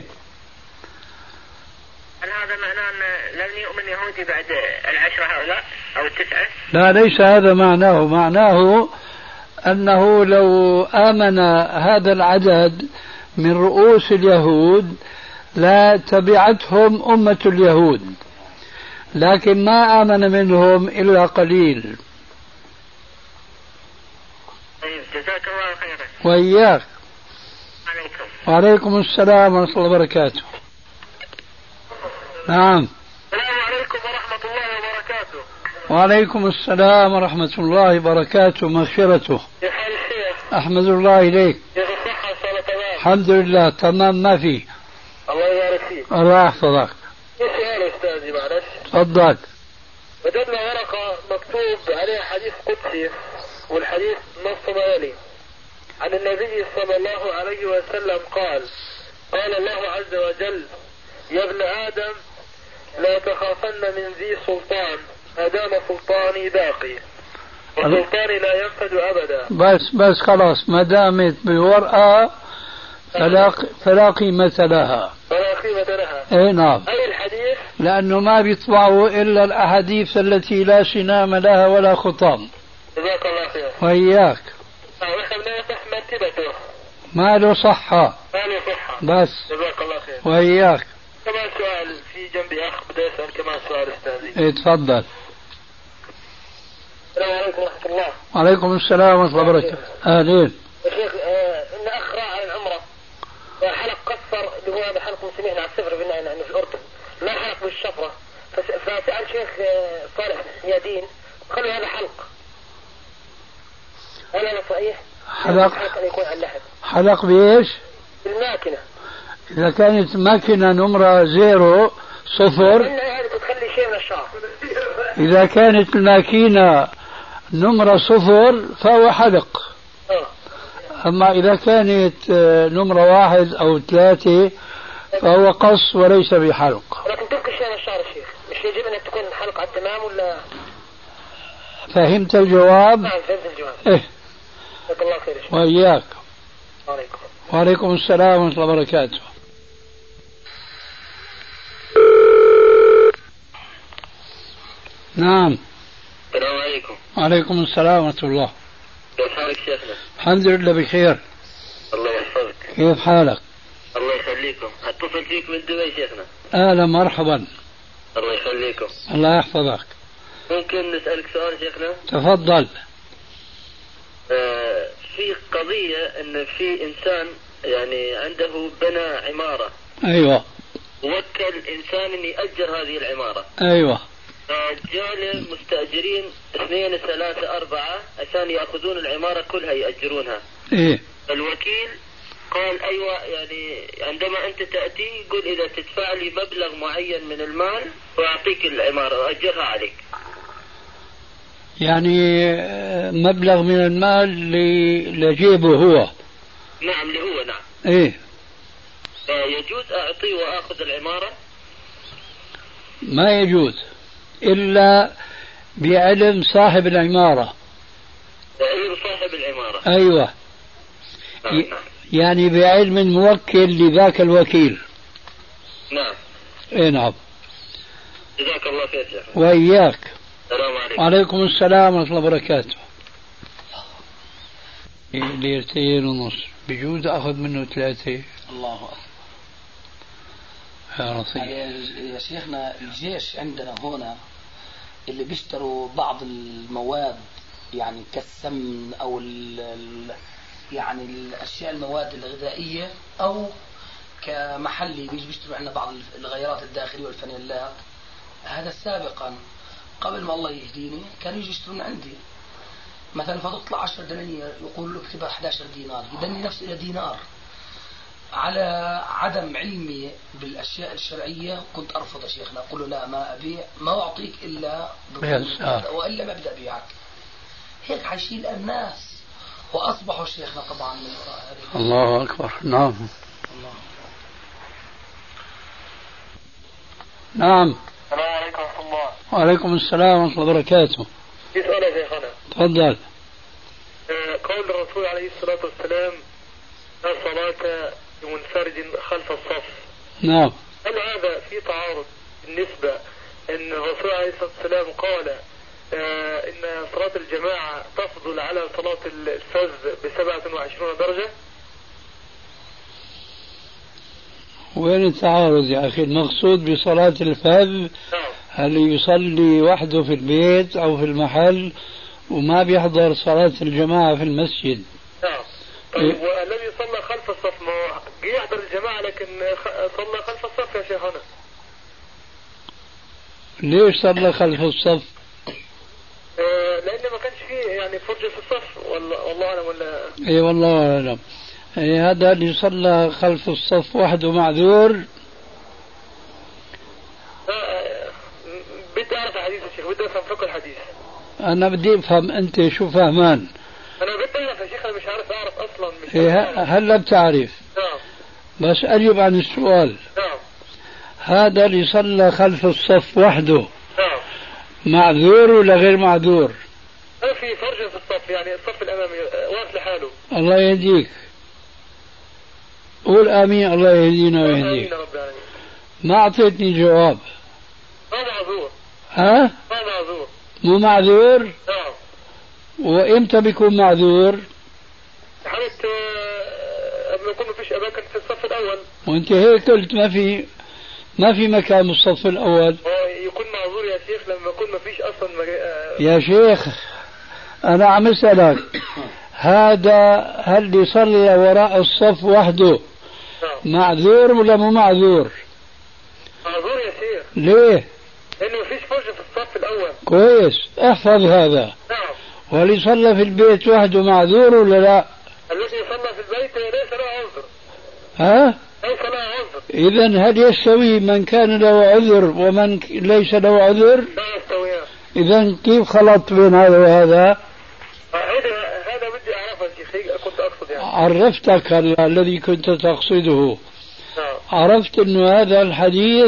هل هذا معناه أن لن يؤمن يهودي بعد 10 هؤلاء أو 9؟ لا ليس هذا معناه. معناه أنه لو آمن هذا العدد من رؤوس اليهود لا تبعتهم أمة اليهود، لكن ما آمن منهم إلا قليل. طيب جزاك الله خيرا. وإياك. عليكم. وعليكم السلام ورحمة الله وبركاته. نعم. السلام عليكم ورحمة الله وبركاته. وعليكم السلام ورحمة الله وبركاته مغفرته. يا حال الشيخ؟ أحمد الله إليك. كيف الصحة؟ إن شاء الله تمام. الحمد لله تمام ما في. الله يبارك فيك. الله يحفظك. في سؤال أستاذي معلش. تفضل. وجدنا ورقة مكتوب عليها حديث قدسي، والحديث نص ما يلي: عن النبي صلى الله عليه وسلم قال: قال الله عز وجل: يا ابن آدم لا تخافن من ذي سلطان ما دام سلطاني باقي، وسلطاني لا ينفد أبدا. بس خلاص ما دامت بورقة فلا قيمة لها. فلا قيمة لها. اي نعم. أي الحديث؟ لأنه ما بيطبعوا إلا الأحاديث التي لا سنام لها ولا خطام. جزاك الله خير. وإياك. ونحن لا يصح مرتبته. ما له صحة. ما له صحة. بس. جزاك الله خير. وإياك. كمان سؤال في جنبي أخ بدي أسأل كمان سؤال أستاذي. ايه تفضل. السلام عليكم ورحمة الله. وعليكم السلام ورحمة الله وبركاته. أهلين. يا شيخ إن أخ راح على العمرة وحلق قصر اللي هو بحلق مسلمين على السفر في الأردن، ما حلق بالشفرة، فسأل شيخ صالح يادين قال هذا حلق. هل هذا صحيح؟ حلق أن يكون على اللحم. حلق بإيش؟ بالماكنة. إذا كانت ماكينة نمرة 0 هذه بتخلي شيء من الشعر. إذا كانت الماكينة نمرة 0 فهو حلق. أما إذا كانت نمرة 1 أو 3 فهو قص وليس بحلق. لكن تبقى شيء من الشعر الشيخ، مش يجب أن تكون حلقة على التمام ولا؟ فهمت الجواب؟ نعم فهمت الجواب. إيه. جزاك الله خير. وإياك. وعليكم. وعليكم السلام ورحمة الله وبركاته. نعم. السلام عليكم. وعليكم السلام ورحمة الله. كيف حالك شيخنا؟ الحمد لله بخير. الله يحفظك. كيف حالك؟ الله يخليكم. اتصل فيك من دبي شيخنا. أهلا مرحبا. الله يخليكم. الله يحفظك. ممكن نسألك سؤال شيخنا؟ تفضل. في قضية ان في انسان يعني عنده بنى عمارة. أيوة. وكل انسان ان يأجر هذه العمارة. أيوة. جاء مستأجرين 2 3 4 عشان يأخذون العمارة كلها يأجرونها. إيه. الوكيل قال أيوة يعني عندما أنت تأتي قل إذا تدفع لي مبلغ معين من المال وأعطيك العمارة وأجرها عليك. يعني مبلغ من المال لجيبه هو. نعم لهو. نعم. إيه. يجوز أعطيه وأخذ العمارة؟ ما يجوز إلا بعلم صاحب العمارة. بعلم صاحب العمارة. أيوة. نعم. يعني بعلم موكل لذاك الوكيل. نعم. إيه نعم. جزاك الله خير شيخ. وإياك. السلام عليكم. وعليكم السلام ورحمة الله وبركاته. 2.5 ليرة بجوز أخذ منه 3. الله أكبر. يا لطيف. يا شيخنا الجيش عندنا هنا اللي بيشتروا بعض المواد يعني كالسمن أو يعني الأشياء المواد الغذائية أو كمحلي بيشتروا عندنا بعض الغيارات الداخلية والفانيلات. هذا سابقا قبل ما الله يهديني كانوا يجي يشترون عندي مثلا فتطلع 10 دنانير يقول له اكتبها 11 دينار يدني نفسه إلى دينار. على عدم علمي بالأشياء الشرعية كنت أرفض يا شيخنا أقول له لا ما أبيع ما أعطيك إلا وإلا ما أبدأ أبيعك. هيك حيشيل الناس وأصبحوا شيخنا طبعا من وراء هذه. الله أكبر. نعم. الله. نعم. السلام عليكم ورحمة الله. وعليكم السلام ورحمة الله وبركاته. في سؤال يا شيخنا. تفضل. قول الرسول عليه الصلاة والسلام لا صلاة لمنفرد خلف الصف. نعم. هل هذا في تعارض بالنسبة أن الرسول عليه الصلاة والسلام قال إن صلاة الجماعة تفضل على صلاة الفذ ب27 درجة؟ وين التعارض يا أخي؟ المقصود بصلاة الفذ هل يصلي وحده في البيت أو في المحل وما بيحضر صلاة الجماعة في المسجد؟ نعم. طيب والذي صلى خلف الصف ما يحضر الجماعة لكن صلى خلف الصف يا شيخنا؟ ليش صلى خلف الصف؟ لأن ما كانش فيه يعني فرجة في الصف والله أعلم ولا. اي والله أعلم. هذا اللي صلى خلف الصف وحده معذور. بدي أعرف الحديث يا شيخ، بدي أفهم فقه الحديث. أنا بدي أفهم أنت شو فهمان. أنا بدي أعرف يا شيخ، أنا مش أعرف أصلا. هلا بتعرف. نعم. بس أجب عن السؤال. نعم. هذا اللي صلى خلف الصف وحده نعم. معذور ولا غير معذور؟ ما في فرجة في الصف، يعني الصف الأمامي واقف لحاله. الله يهديك. قول آمين. الله يهدينا ويهديك. ما أعطيتني جواب. ما معذور. ها؟ ما معذور. مو معذور؟ نعم. وإمتى بيكون معذور؟ حالة لما يكون ما فيش أماكن في الصف الأول. وأنت هيك قلت ما في مكان بالصف الأول. يكون معذور يا شيخ لما يكون ما فيش أصلا يا شيخ أنا عم أسألك هذا هل يصلي وراء الصف وحده معذور ولا مو معذور؟ معذور يا شيخ. ليه؟ لأنه ما فيش فرجة في الصف الأول. كويس، احفظ هذا. نعم. واللي صلى في البيت وحده معذور ولا لا؟ الذي صلى في البيت ليس له عذر. ها؟ ليس له عذر. إذا هل يستوي من كان له عذر ومن ليس له عذر؟ لا يستويان. إذا كيف خلط بين هذا وهذا؟ هذا بدي أعرفه يا شيخ، كنت أقصد يعني. عرفتك الذي كنت تقصده. نعم. عرفت أنه هذا الحديث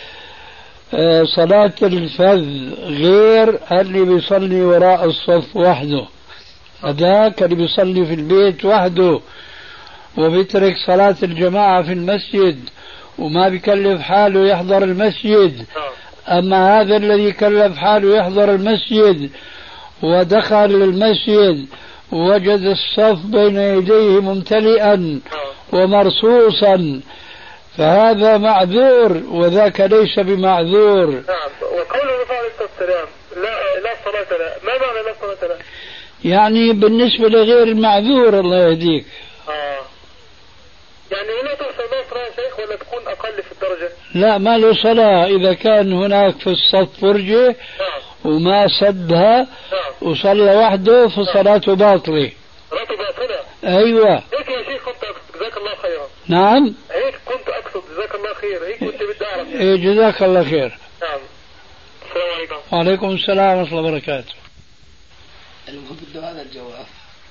صلاة الفذ غير اللي بيصلي وراء الصف وحده. هذاك اللي بيصلي في البيت وحده وبيترك صلاة الجماعة في المسجد وما بيكلف حاله يحضر المسجد. أما هذا الذي كلف حاله يحضر المسجد ودخل المسجد وجد الصف بين يديه ممتلئا ومرصوصا فهذا معذور وذاك ليس بمعذور. نعم. وقول الرسول عليه الصلاة والسلام لا صلاة له، ما معنى لا صلاة له؟ يعني بالنسبة لغير المعذور الله يهديك. يعني ولا تحصل له صلاة يا شيخ ولا تكون أقل في الدرجة؟ لا، ما له صلاة إذا كان هناك في الصف فرجة وما سدها وصلى وحده فصلاته باطلة. صلاته باطلة؟ أيوة. هيك يا شيخ كنت أقصد، جزاك الله خيرا. نعم. هيك كنت أقصد، جزاك الله خير، هيك كنت بدي أعرف يعني. إيه جزاك الله خير. نعم. السلام عليكم. وعليكم السلام ورحمة الله وبركاته. المهم بده هذا الجواب.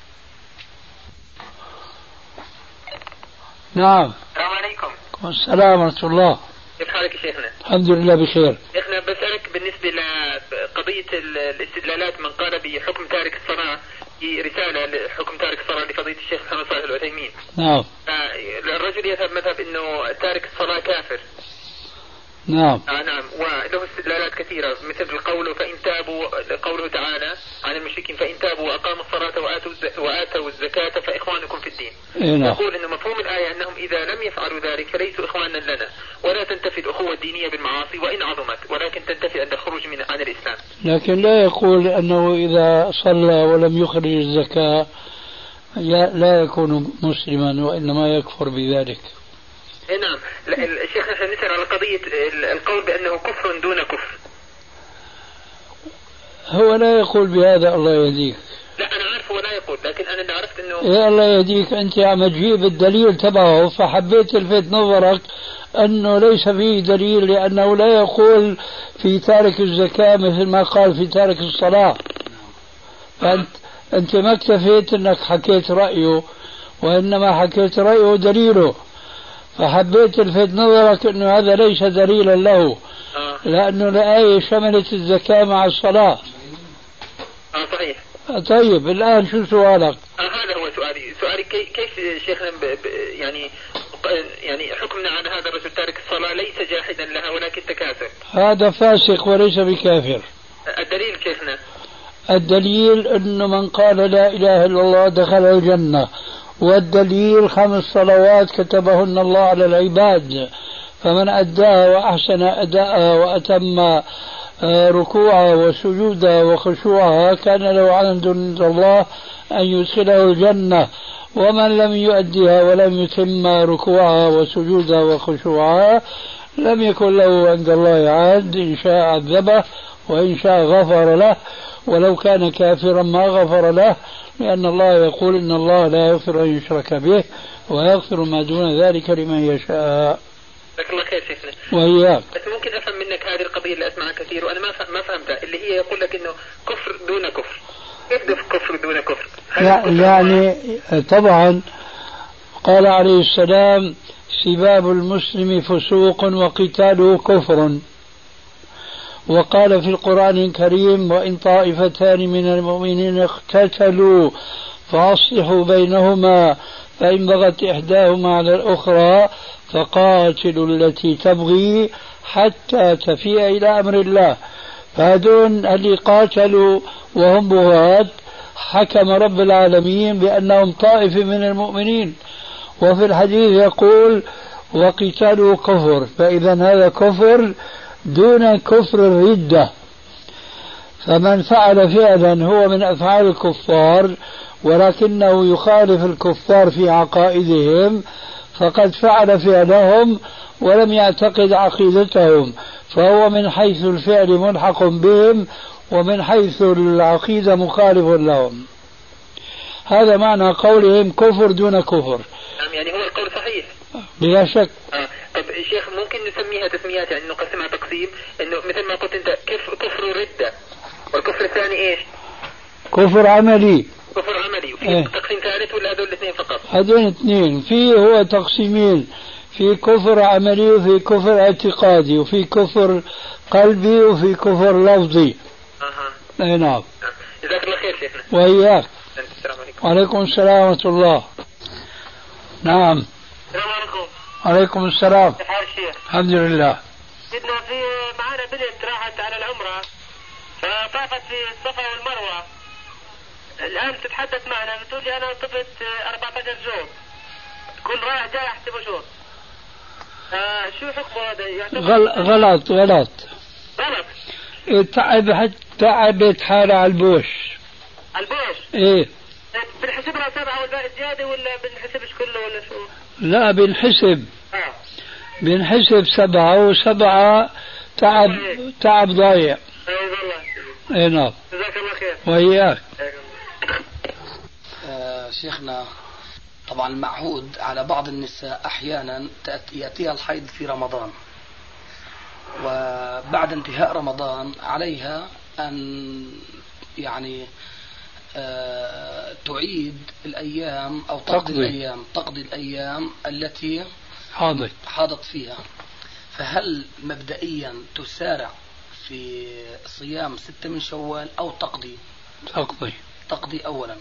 نعم. السلام عليكم. السلام ورحمة الله. كيف حالك يا شيخنا؟ الحمد لله بخير. شيخنا بسألك بالنسبة لقضية الاستدلالات من قال بحكم تارك الصلاة في رسالة لحكم تارك الصلاة لفضيلة الشيخ محمد صالح العثيمين. نعم. الرجل يذهب مذهب انه تارك الصلاة كافر. نعم. نعم، وله استدلالات كثيرة مثل القول فإن تابوا، قوله تعالى عن المشركين فإن تابوا وأقاموا الصلاة وآتوا الزكاة فإخوانكم في الدين. نعم. يقول إنه مفهوم الآية أنهم إذا لم يفعلوا ذلك فليسوا إخوانا لنا، ولا تنتفي الأخوة الدينية بالمعاصي وإن عظمت، ولكن تنتفي عند الخروج عن الإسلام. لكن لا يقول أنه إذا صلى ولم يخرج الزكاة لا يكون مسلما وإنما يكفر بذلك. نعم. الشيخ نحن نسأل على قضية القول بأنه كفر دون كفر. هو لا يقول بهذا الله يهديك. لا أنا عارف هو لا يقول، لكن أنا اللي عرفت أنه يا الله يهديك أنت عم تجيب الدليل تبعه فحبيت الفت نظرك أنه ليس فيه دليل لأنه لا يقول في تارك الزكاة مثل ما قال في تارك الصلاة. فأنت أنت ما اكتفيت أنك حكيت رأيه، وإنما حكيت رأيه دليله، فحبيت الفت نظرك أنه هذا ليس دليلا له، لأنه الآية شملت الزكاة مع الصلاة. صحيح. طيب الآن شو سؤالك؟ هذا هو سؤالي كيف شيخنا يعني حكمنا على هذا الرجل تارك الصلاة ليس جاحدا لها ولكن تكاسل؟ هذا فاسق وليس بكافر. الدليل شيخنا؟ الدليل أنه من قال لا إله إلا الله دخل الجنة، والدليل 5 صلوات كتبهن الله على العباد، فمن أداها وأحسن أداءها وأتم ركوعها وسجودها وخشوعها كان له عند الله أن يدخله الجنة، ومن لم يؤدها ولم يتم ركوعها وسجودها وخشوعها لم يكن له عند الله عهد، إن شاء عذبه وإن شاء غفر له، ولو كان كافرا ما غفر له، لأن الله يقول إن الله لا يغفر أن يشرك به ويغفر ما دون ذلك لمن يشاء. جزاك الله خير شيخنا. وإياك. بس ممكن أفهم منك هذه القضية اللي أسمعها كثير وأنا ما فهمتها، اللي هي يقول لك إنه كفر دون كفر. كيف كفر دون كفر؟ يعني طبعا قال عليه السلام سباب المسلم فسوق وقتاله كفر، وقال في القرآن الكريم وإن طائفتان من المؤمنين اقتتلوا فأصلحوا بينهما فإن بغت إحداهما على الأخرى فقاتلوا التي تبغي حتى تفيء إلى أمر الله. فهذون اللي قاتلوا وهم بغاة حكم رب العالمين بأنهم طائفة من المؤمنين، وفي الحديث يقول وقتالوا كفر، فإذا هذا كفر دون كفر الردة. فمن فعل فعلا هو من أفعال الكفار ولكنه يخالف الكفار في عقائدهم فقد فعل فعلهم ولم يعتقد عقيدتهم، فهو من حيث الفعل ملحق بهم ومن حيث العقيدة مخالف لهم. هذا معنى قولهم كفر دون كفر. يعني هو القول صحيح بلا شك. طيب شيخ ممكن نسميها تسميات، يعني نقسمها تقسيم، انه مثل ما قلت انت كفر ردة، والكفر الثاني ايش؟ كفر عملي. كفر عملي. وفي تقسيم ثالث ولا هذول الاثنين فقط؟ هذول اثنين. في هو تقسيمين، في كفر عملي وفي كفر اعتقادي وفي كفر قلبي وفي كفر لفظي. اي نعم. جزاك الله خير شيخنا. وإياك. السلام عليكم. وعليكم السلام ورحمة الله. نعم. السلام عليكم. وعليكم السلام. كيف حال الشيخ؟ الحمد لله. سيدنا في معنا بنت راحت على العمرة فطافت في الصفا والمروة، الآن تتحدث معنا بتقول لي أنا طفت 14 جوب، كل رايح جاي أحسبه شوط. شو حكمه هذا؟ غلط. غلط؟ تعبت حالة على البوش. على البوش؟ ايه. بنحسبها 7 والباقي زيادة ولا بنحسبش كله ولا شو؟ لا بنحسب. بنحسب 7 و7 تعب ضايع. اي والله. اي نعم. جزاك الله خير. وإياك. شيخنا طبعا المعهود على بعض النساء أحيانا يأتيها الحيض في رمضان، وبعد انتهاء رمضان عليها أن يعني تعيد الأيام أو تقضي الأيام التي حاضت فيها. فهل مبدئيا تسارع في صيام 6 من شوال أو تقضي أولا؟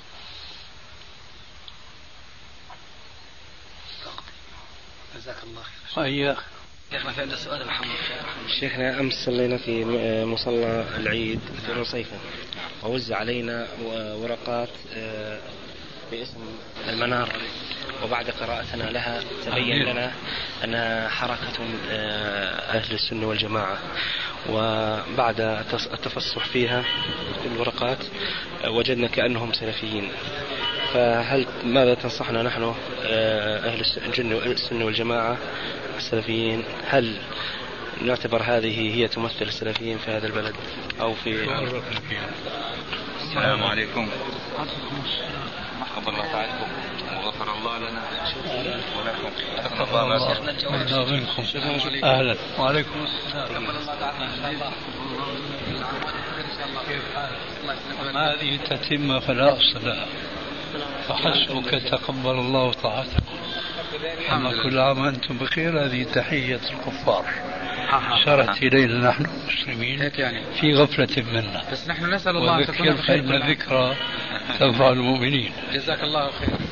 جزاك الله خير. وإياك. شيخنا في عندنا سؤال محمد. شيخنا أمس صلينا في مصلى العيد في رصيفة ووزع علينا ورقات باسم المنار، وبعد قراءتنا لها تبين لنا أنها حركة أهل السنة والجماعة، وبعد التفصح فيها في الورقات وجدنا كأنهم سلفيين، فهل ماذا تنصحنا نحن أهل السنة والجماعة السلفيين؟ هل نعتبر هذه هي تمثل السلفيين في هذا البلد أو في السلام عليكم. حفظ الله تعالكم غفر الله لنا ولكم. أهلا وعليكم السلام. أما هذه تتم فلا أصل لها، فحسبك تقبل الله طاعتكم. أما كل عام وأنتم بخير، هذه تحية الكفار شرت إلينا نحن المسلمين في غفلة منا، بس نحن نسأل الله أن تكون وذكر فإن الذكرى تنفع المؤمنين. جزاك الله خير.